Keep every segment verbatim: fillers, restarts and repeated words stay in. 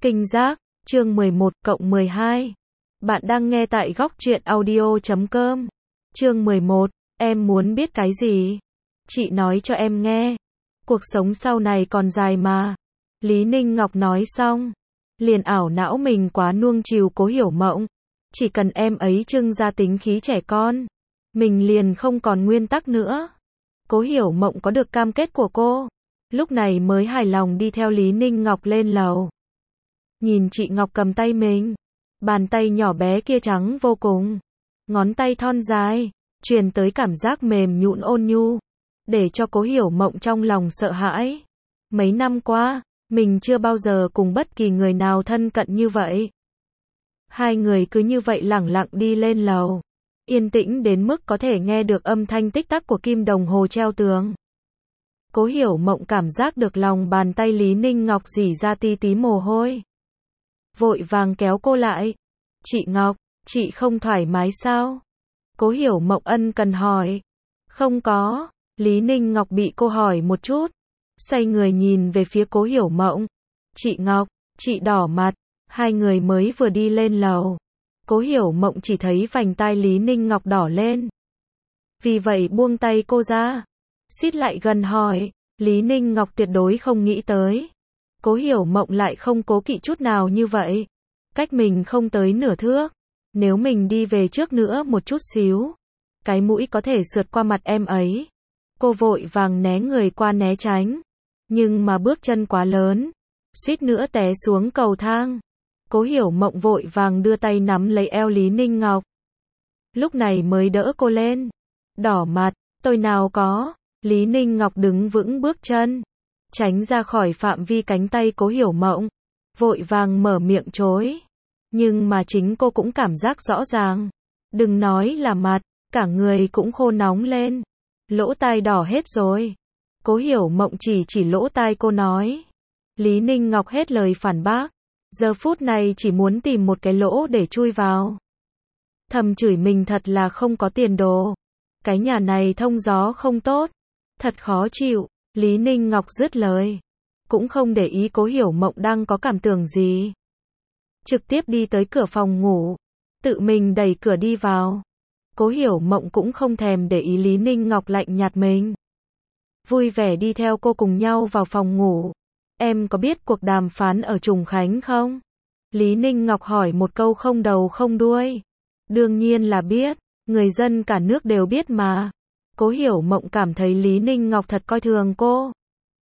Kinh giác, chương mười một cộng mười hai. Bạn đang nghe tại góc truyện audio chấm com. Chương mười một, em muốn biết cái gì? Chị nói cho em nghe. Cuộc sống sau này còn dài mà. Lý Ninh Ngọc nói xong, liền ảo não mình quá nuông chiều Cố Hiểu Mộng. Chỉ cần em ấy trưng ra tính khí trẻ con, mình liền không còn nguyên tắc nữa. Cố Hiểu Mộng có được cam kết của cô, lúc này mới hài lòng đi theo Lý Ninh Ngọc lên lầu. Nhìn chị Ngọc cầm tay mình, bàn tay nhỏ bé kia trắng vô cùng, ngón tay thon dài, truyền tới cảm giác mềm nhũn ôn nhu, để cho Cố Hiểu Mộng trong lòng sợ hãi. Mấy năm qua, mình chưa bao giờ cùng bất kỳ người nào thân cận như vậy. Hai người cứ như vậy lẳng lặng đi lên lầu, yên tĩnh đến mức có thể nghe được âm thanh tích tắc của kim đồng hồ treo tường. Cố Hiểu Mộng cảm giác được lòng bàn tay Lý Ninh Ngọc rỉ ra tí tí mồ hôi. Vội vàng kéo cô lại. Chị Ngọc, chị không thoải mái sao? Cố Hiểu Mộng ân cần hỏi. Không có. Lý Ninh Ngọc bị cô hỏi một chút, xoay người nhìn về phía Cố Hiểu Mộng. Chị Ngọc, chị đỏ mặt. Hai người mới vừa đi lên lầu, Cố Hiểu Mộng chỉ thấy vành tai Lý Ninh Ngọc đỏ lên. Vì vậy buông tay cô ra, xít lại gần hỏi. Lý Ninh Ngọc tuyệt đối không nghĩ tới, Cố Hiểu Mộng lại không cố kỵ chút nào như vậy. Cách mình không tới nửa thước, nếu mình đi về trước nữa một chút xíu, cái mũi có thể sượt qua mặt em ấy. Cô vội vàng né người qua né tránh, nhưng mà bước chân quá lớn, suýt nữa té xuống cầu thang. Cố Hiểu Mộng vội vàng đưa tay nắm lấy eo Lý Ninh Ngọc, lúc này mới đỡ cô lên. Đỏ mặt, tôi nào có. Lý Ninh Ngọc đứng vững bước chân, tránh ra khỏi phạm vi cánh tay Cố Hiểu Mộng, vội vàng mở miệng chối. Nhưng mà chính cô cũng cảm giác rõ ràng, đừng nói là mặt, cả người cũng khô nóng lên, lỗ tai đỏ hết rồi. Cố Hiểu Mộng chỉ chỉ lỗ tai cô nói. Lý Ninh Ngọc hết lời phản bác, giờ phút này chỉ muốn tìm một cái lỗ để chui vào. Thầm chửi mình thật là không có tiền đồ, cái nhà này thông gió không tốt, thật khó chịu. Lý Ninh Ngọc dứt lời, cũng không để ý Cố Hiểu Mộng đang có cảm tưởng gì, trực tiếp đi tới cửa phòng ngủ, tự mình đẩy cửa đi vào. Cố Hiểu Mộng cũng không thèm để ý Lý Ninh Ngọc lạnh nhạt mình, vui vẻ đi theo cô cùng nhau vào phòng ngủ. Em có biết cuộc đàm phán ở Trùng Khánh không? Lý Ninh Ngọc hỏi một câu không đầu không đuôi. Đương nhiên là biết, người dân cả nước đều biết mà. Cố Hiểu Mộng cảm thấy Lý Ninh Ngọc thật coi thường cô.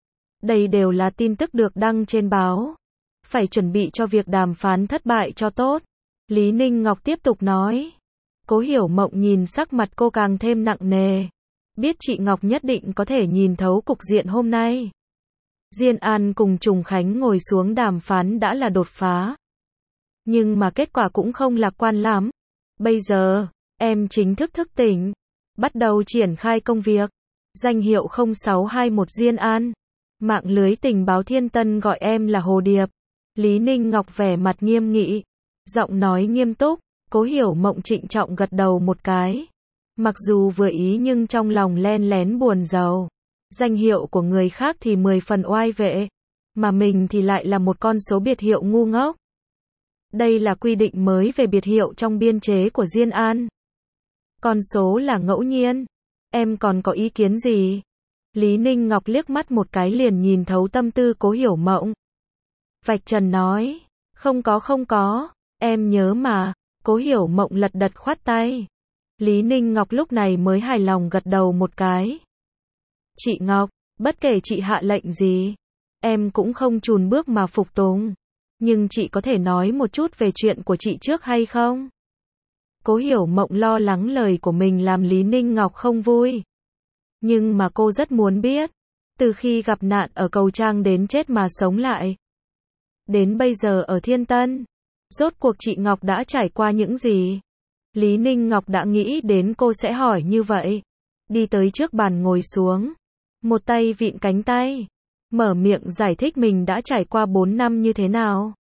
Đây đều là tin tức được đăng trên báo, phải chuẩn bị cho việc đàm phán thất bại cho tốt. Lý Ninh Ngọc tiếp tục nói. Cố Hiểu Mộng nhìn sắc mặt cô càng thêm nặng nề, biết chị Ngọc nhất định có thể nhìn thấu cục diện hôm nay. Diên An cùng Trùng Khánh ngồi xuống đàm phán đã là đột phá, nhưng mà kết quả cũng không lạc quan lắm. Bây giờ, em chính thức thức tỉnh, bắt đầu triển khai công việc. Danh hiệu không sáu hai mốt Diên An, mạng lưới tình báo Thiên Tân gọi em là Hồ Điệp. Lý Ninh Ngọc vẻ mặt nghiêm nghị, giọng nói nghiêm túc. Cố Hiểu Mộng trịnh trọng gật đầu một cái, mặc dù vừa ý nhưng trong lòng len lén buồn rầu. Danh hiệu của người khác thì mười phần oai vệ, mà mình thì lại là một con số biệt hiệu ngu ngốc. Đây là quy định mới về biệt hiệu trong biên chế của Diên An. Con số là ngẫu nhiên. Em còn có ý kiến gì? Lý Ninh Ngọc liếc mắt một cái liền nhìn thấu tâm tư Cố Hiểu Mộng. Vạch trần nói. Không có không có, em nhớ mà. Cố Hiểu Mộng lật đật khoát tay. Lý Ninh Ngọc lúc này mới hài lòng gật đầu một cái. Chị Ngọc, bất kể chị hạ lệnh gì, em cũng không chùn bước mà phục tùng. Nhưng chị có thể nói một chút về chuyện của chị trước hay không? Cố Hiểu Mộng lo lắng lời của mình làm Lý Ninh Ngọc không vui. Nhưng mà cô rất muốn biết, từ khi gặp nạn ở cầu Trang đến chết mà sống lại, đến bây giờ ở Thiên Tân, rốt cuộc chị Ngọc đã trải qua những gì? Lý Ninh Ngọc đã nghĩ đến cô sẽ hỏi như vậy. Đi tới trước bàn ngồi xuống, một tay vịn cánh tay, mở miệng giải thích mình đã trải qua bốn năm như thế nào.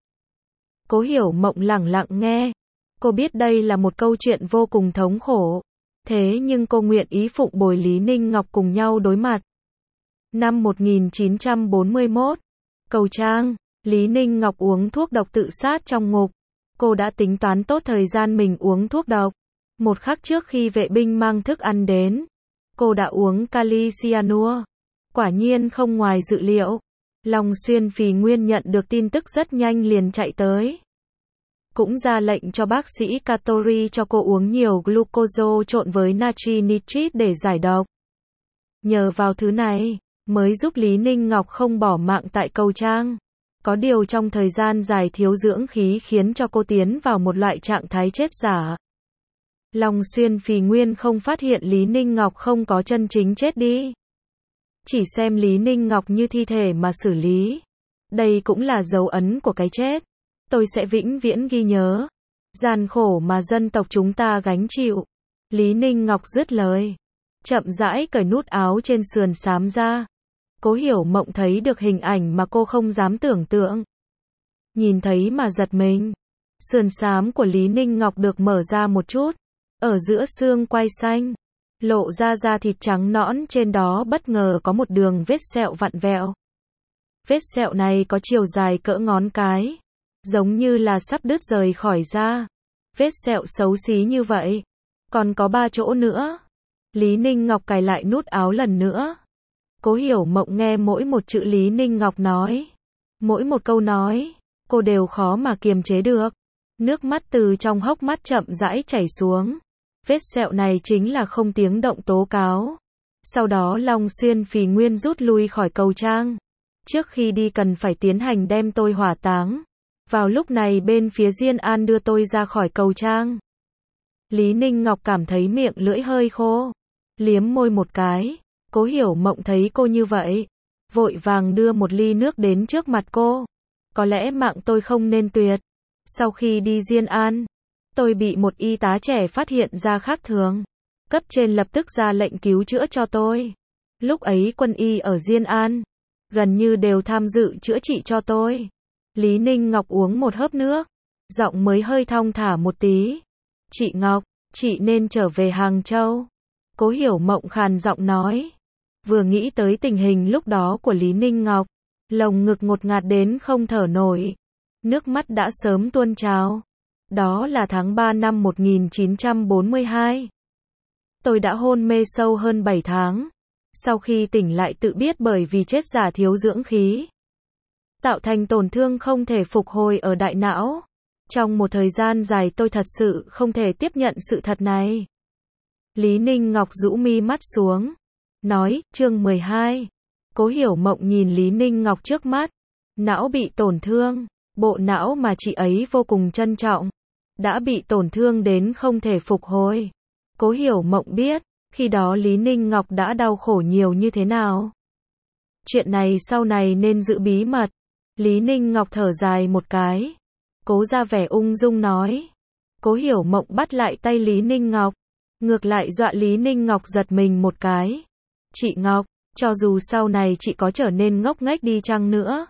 Cố Hiểu Mộng lẳng lặng nghe. Cô biết đây là một câu chuyện vô cùng thống khổ, thế nhưng cô nguyện ý phụng bồi Lý Ninh Ngọc cùng nhau đối mặt. Năm một nghìn chín trăm bốn mươi mốt, Cầu Trang, Lý Ninh Ngọc uống thuốc độc tự sát trong ngục. Cô đã tính toán tốt thời gian mình uống thuốc độc. Một khắc trước khi vệ binh mang thức ăn đến, cô đã uống kali cyanua. Quả nhiên không ngoài dự liệu. Long Xuyên Phì Nguyên nhận được tin tức rất nhanh liền chạy tới. Cũng ra lệnh cho bác sĩ Katori cho cô uống nhiều glucose trộn với natri nitrit để giải độc. Nhờ vào thứ này, mới giúp Lý Ninh Ngọc không bỏ mạng tại cầu trang. Có điều trong thời gian dài thiếu dưỡng khí khiến cho cô tiến vào một loại trạng thái chết giả. Long Xuyên Phì Nguyên không phát hiện Lý Ninh Ngọc không có chân chính chết đi. Chỉ xem Lý Ninh Ngọc như thi thể mà xử lý. Đây cũng là dấu ấn của cái chết. Tôi sẽ vĩnh viễn ghi nhớ. Gian khổ mà dân tộc chúng ta gánh chịu. Lý Ninh Ngọc dứt lời. Chậm rãi cởi nút áo trên sườn xám ra. Cố Hiểu Mộng thấy được hình ảnh mà cô không dám tưởng tượng. Nhìn thấy mà giật mình. Sườn xám của Lý Ninh Ngọc được mở ra một chút. Ở giữa xương quai xanh, lộ ra da thịt trắng nõn, trên đó bất ngờ có một đường vết sẹo vặn vẹo. Vết sẹo này có chiều dài cỡ ngón cái, giống như là sắp đứt rời khỏi da. Vết sẹo xấu xí như vậy. Còn có ba chỗ nữa. Lý Ninh Ngọc cài lại nút áo lần nữa. Cố Hiểu Mộng nghe mỗi một chữ Lý Ninh Ngọc nói. Mỗi một câu nói, cô đều khó mà kiềm chế được. Nước mắt từ trong hốc mắt chậm rãi chảy xuống. Vết sẹo này chính là không tiếng động tố cáo. Sau đó Long Xuyên Phì Nguyên rút lui khỏi cầu trang. Trước khi đi cần phải tiến hành đem tôi hỏa táng. Vào lúc này bên phía Diên An đưa tôi ra khỏi cầu trang. Lý Ninh Ngọc cảm thấy miệng lưỡi hơi khô. Liếm môi một cái. Cố Hiểu Mộng thấy cô như vậy, vội vàng đưa một ly nước đến trước mặt cô. Có lẽ mạng tôi không nên tuyệt. Sau khi đi Diên An, tôi bị một y tá trẻ phát hiện ra khác thường. Cấp trên lập tức ra lệnh cứu chữa cho tôi. Lúc ấy quân y ở Diên An gần như đều tham dự chữa trị cho tôi. Lý Ninh Ngọc uống một hớp nước, giọng mới hơi thong thả một tí. Chị Ngọc, chị nên trở về Hàng Châu. Cố Hiểu Mộng khàn giọng nói. Vừa nghĩ tới tình hình lúc đó của Lý Ninh Ngọc, lồng ngực ngột ngạt đến không thở nổi. Nước mắt đã sớm tuôn trào. Đó là tháng ba năm một nghìn chín trăm bốn mươi hai. Tôi đã hôn mê sâu hơn bảy tháng. Sau khi tỉnh lại tự biết bởi vì chết giả thiếu dưỡng khí, tạo thành tổn thương không thể phục hồi ở đại não. Trong một thời gian dài tôi thật sự không thể tiếp nhận sự thật này. Lý Ninh Ngọc rũ mi mắt xuống. Nói, chương mười hai. Cố Hiểu Mộng nhìn Lý Ninh Ngọc trước mắt. Não bị tổn thương. Bộ não mà chị ấy vô cùng trân trọng. Đã bị tổn thương đến không thể phục hồi. Cố Hiểu Mộng biết, khi đó Lý Ninh Ngọc đã đau khổ nhiều như thế nào. Chuyện này sau này nên giữ bí mật. Lý Ninh Ngọc thở dài một cái. Cố ra vẻ ung dung nói. Cố Hiểu Mộng bắt lại tay Lý Ninh Ngọc. Ngược lại dọa Lý Ninh Ngọc giật mình một cái. Chị Ngọc, cho dù sau này chị có trở nên ngốc nghếch đi chăng nữa,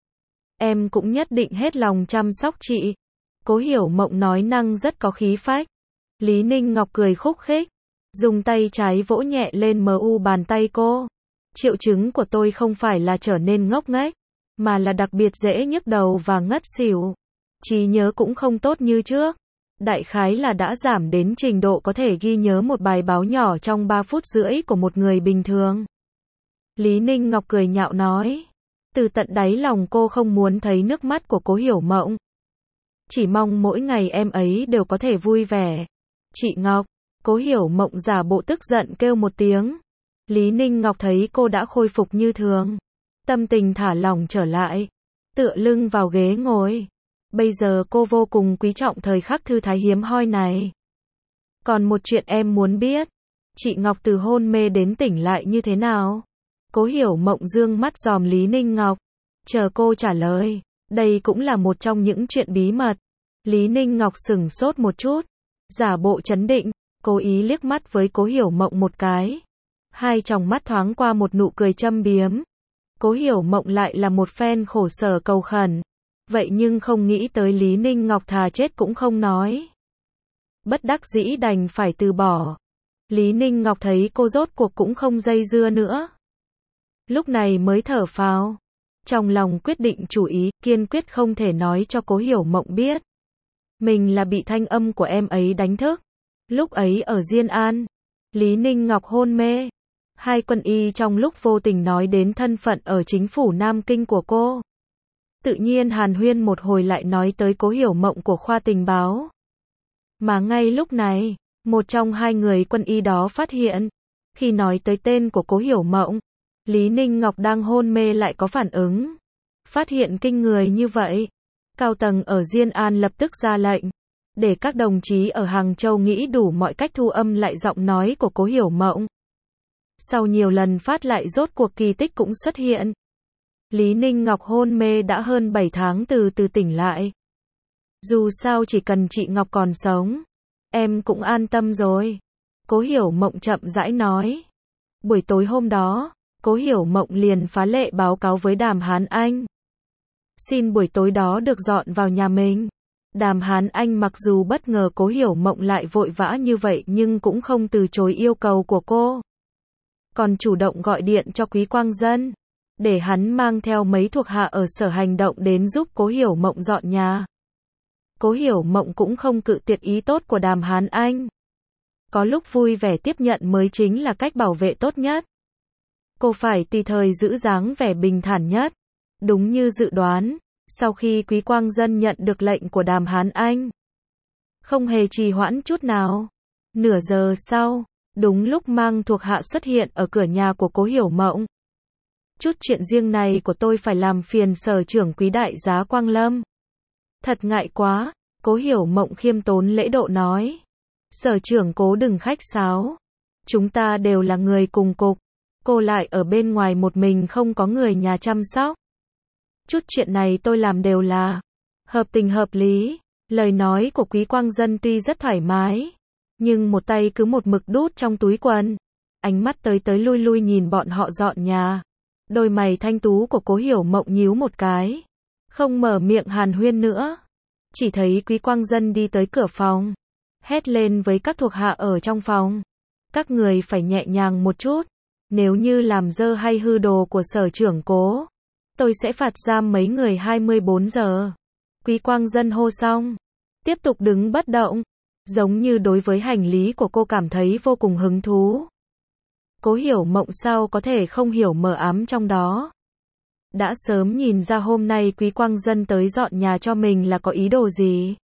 em cũng nhất định hết lòng chăm sóc chị. Cố Hiểu Mộng nói năng rất có khí phách. Lý Ninh Ngọc cười khúc khích, dùng tay trái vỗ nhẹ lên mờ u bàn tay cô. Triệu chứng của tôi không phải là trở nên ngốc nghếch, mà là đặc biệt dễ nhức đầu và ngất xỉu. Trí nhớ cũng không tốt như trước. Đại khái là đã giảm đến trình độ có thể ghi nhớ một bài báo nhỏ trong ba phút rưỡi của một người bình thường. Lý Ninh Ngọc cười nhạo nói. Từ tận đáy lòng cô không muốn thấy nước mắt của Cố Hiểu Mộng. Chỉ mong mỗi ngày em ấy đều có thể vui vẻ. Chị Ngọc, Cố Hiểu Mộng giả bộ tức giận kêu một tiếng. Lý Ninh Ngọc thấy cô đã khôi phục như thường. Tâm tình thả lỏng trở lại. Tựa lưng vào ghế ngồi. Bây giờ cô vô cùng quý trọng thời khắc thư thái hiếm hoi này. Còn một chuyện em muốn biết. Chị Ngọc từ hôn mê đến tỉnh lại như thế nào? Cố Hiểu Mộng dương mắt dòm Lý Ninh Ngọc. Chờ cô trả lời. Đây cũng là một trong những chuyện bí mật. Lý Ninh Ngọc sửng sốt một chút. Giả bộ trấn định. Cố ý liếc mắt với Cố Hiểu Mộng một cái. Hai tròng mắt thoáng qua một nụ cười châm biếm. Cố Hiểu Mộng lại là một phen khổ sở cầu khẩn. Vậy nhưng không nghĩ tới Lý Ninh Ngọc thà chết cũng không nói. Bất đắc dĩ đành phải từ bỏ. Lý Ninh Ngọc thấy cô rốt cuộc cũng không dây dưa nữa. Lúc này mới thở phào. Trong lòng quyết định chủ ý, kiên quyết không thể nói cho Cố Hiểu Mộng biết. Mình là bị thanh âm của em ấy đánh thức. Lúc ấy ở Diên An, Lý Ninh Ngọc hôn mê. Hai quân y trong lúc vô tình nói đến thân phận ở chính phủ Nam Kinh của cô. Tự nhiên hàn huyên một hồi lại nói tới Cố Hiểu Mộng của khoa tình báo. Mà ngay lúc này, một trong hai người quân y đó phát hiện, khi nói tới tên của Cố Hiểu Mộng, Lý Ninh Ngọc đang hôn mê lại có phản ứng. Phát hiện kinh người như vậy, cao tầng ở Diên An lập tức ra lệnh, để các đồng chí ở Hàng Châu nghĩ đủ mọi cách thu âm lại giọng nói của Cố Hiểu Mộng. Sau nhiều lần phát lại rốt cuộc kỳ tích cũng xuất hiện. Lý Ninh Ngọc hôn mê đã hơn bảy tháng từ từ tỉnh lại. Dù sao chỉ cần chị Ngọc còn sống, em cũng an tâm rồi. Cố Hiểu Mộng chậm rãi nói. Buổi tối hôm đó, Cố Hiểu Mộng liền phá lệ báo cáo với Đàm Hán Anh. Xin buổi tối đó được dọn vào nhà mình. Đàm Hán Anh mặc dù bất ngờ Cố Hiểu Mộng lại vội vã như vậy nhưng cũng không từ chối yêu cầu của cô. Còn chủ động gọi điện cho Quý Quang Dân, để hắn mang theo mấy thuộc hạ ở sở hành động đến giúp Cố Hiểu Mộng dọn nhà. Cố Hiểu Mộng cũng không cự tuyệt ý tốt của Đàm Hán Anh. Có lúc vui vẻ tiếp nhận mới chính là cách bảo vệ tốt nhất. Cô phải tùy thời giữ dáng vẻ bình thản nhất. Đúng như dự đoán, sau khi Quý Quang Dân nhận được lệnh của Đàm Hán Anh, không hề trì hoãn chút nào. Nửa giờ sau, đúng lúc mang thuộc hạ xuất hiện ở cửa nhà của Cố Hiểu Mộng. Chút chuyện riêng này của tôi phải làm phiền sở trưởng Quý đại giá Quang Lâm. Thật ngại quá, Cố Hiểu Mộng khiêm tốn lễ độ nói. Sở trưởng Cố đừng khách sáo. Chúng ta đều là người cùng cục. Cô lại ở bên ngoài một mình không có người nhà chăm sóc. Chút chuyện này tôi làm đều là hợp tình hợp lý. Lời nói của Quý Quang Dân tuy rất thoải mái, nhưng một tay cứ một mực đút trong túi quần. Ánh mắt tới tới lui lui nhìn bọn họ dọn nhà. Đôi mày thanh tú của Cố Hiểu Mộng nhíu một cái. Không mở miệng hàn huyên nữa. Chỉ thấy Quý Quang Dân đi tới cửa phòng. Hét lên với các thuộc hạ ở trong phòng. Các người phải nhẹ nhàng một chút. Nếu như làm dơ hay hư đồ của sở trưởng Cố, tôi sẽ phạt giam mấy người hai mươi bốn giờ. Quý Quang Dân hô xong, tiếp tục đứng bất động, giống như đối với hành lý của cô cảm thấy vô cùng hứng thú. Cố Hiểu Mộng sao có thể không hiểu mờ ám trong đó. Đã sớm nhìn ra hôm nay Quý Quang Dân tới dọn nhà cho mình là có ý đồ gì.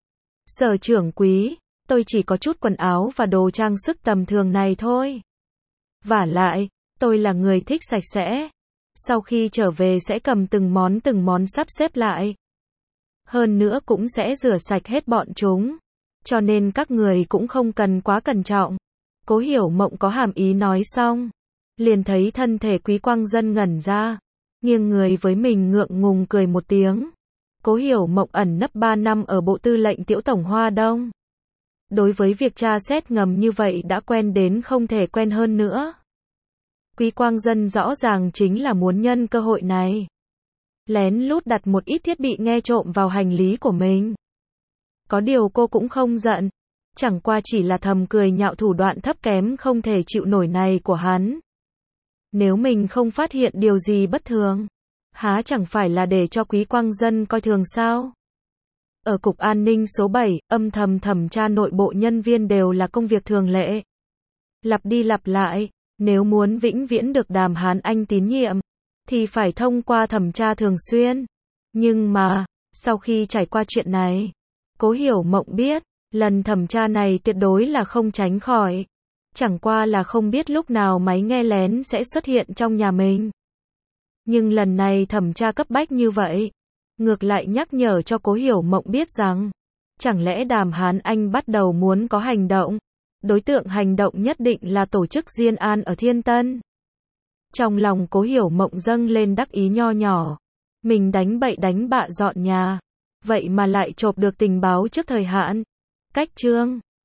Sở trưởng Quý, tôi chỉ có chút quần áo và đồ trang sức tầm thường này thôi. Vả lại, tôi là người thích sạch sẽ. Sau khi trở về sẽ cầm từng món từng món sắp xếp lại. Hơn nữa cũng sẽ rửa sạch hết bọn chúng. Cho nên các người cũng không cần quá cẩn trọng. Cố Hiểu Mộng có hàm ý nói xong. Liền thấy thân thể Quý Quang Dân ngẩn ra. Nghiêng người với mình ngượng ngùng cười một tiếng. Cố Hiểu Mộng ẩn nấp ba năm ở Bộ Tư lệnh Tiểu Tổng Hoa Đông. Đối với việc tra xét ngầm như vậy đã quen đến không thể quen hơn nữa. Quý Quang Dân rõ ràng chính là muốn nhân cơ hội này. Lén lút đặt một ít thiết bị nghe trộm vào hành lý của mình. Có điều cô cũng không giận. Chẳng qua chỉ là thầm cười nhạo thủ đoạn thấp kém không thể chịu nổi này của hắn. Nếu mình không phát hiện điều gì bất thường, há chẳng phải là để cho Quý Quang Dân coi thường sao? Ở Cục An ninh số bảy, âm thầm thẩm tra nội bộ nhân viên đều là công việc thường lệ. Lặp đi lặp lại, nếu muốn vĩnh viễn được Đàm Hán Anh tín nhiệm, thì phải thông qua thẩm tra thường xuyên. Nhưng mà, sau khi trải qua chuyện này, Cố Hiểu Mộng biết, lần thẩm tra này tuyệt đối là không tránh khỏi. Chẳng qua là không biết lúc nào máy nghe lén sẽ xuất hiện trong nhà mình. Nhưng lần này thẩm tra cấp bách như vậy, ngược lại nhắc nhở cho Cố Hiểu Mộng biết rằng, chẳng lẽ Đàm Hán Anh bắt đầu muốn có hành động. Đối tượng hành động nhất định là tổ chức Diên An ở Thiên Tân. Trong lòng Cố Hiểu Mộng dâng lên đắc ý nho nhỏ. Mình đánh bậy đánh bạ dọn nhà. Vậy mà lại chộp được tình báo trước thời hạn. Cách chương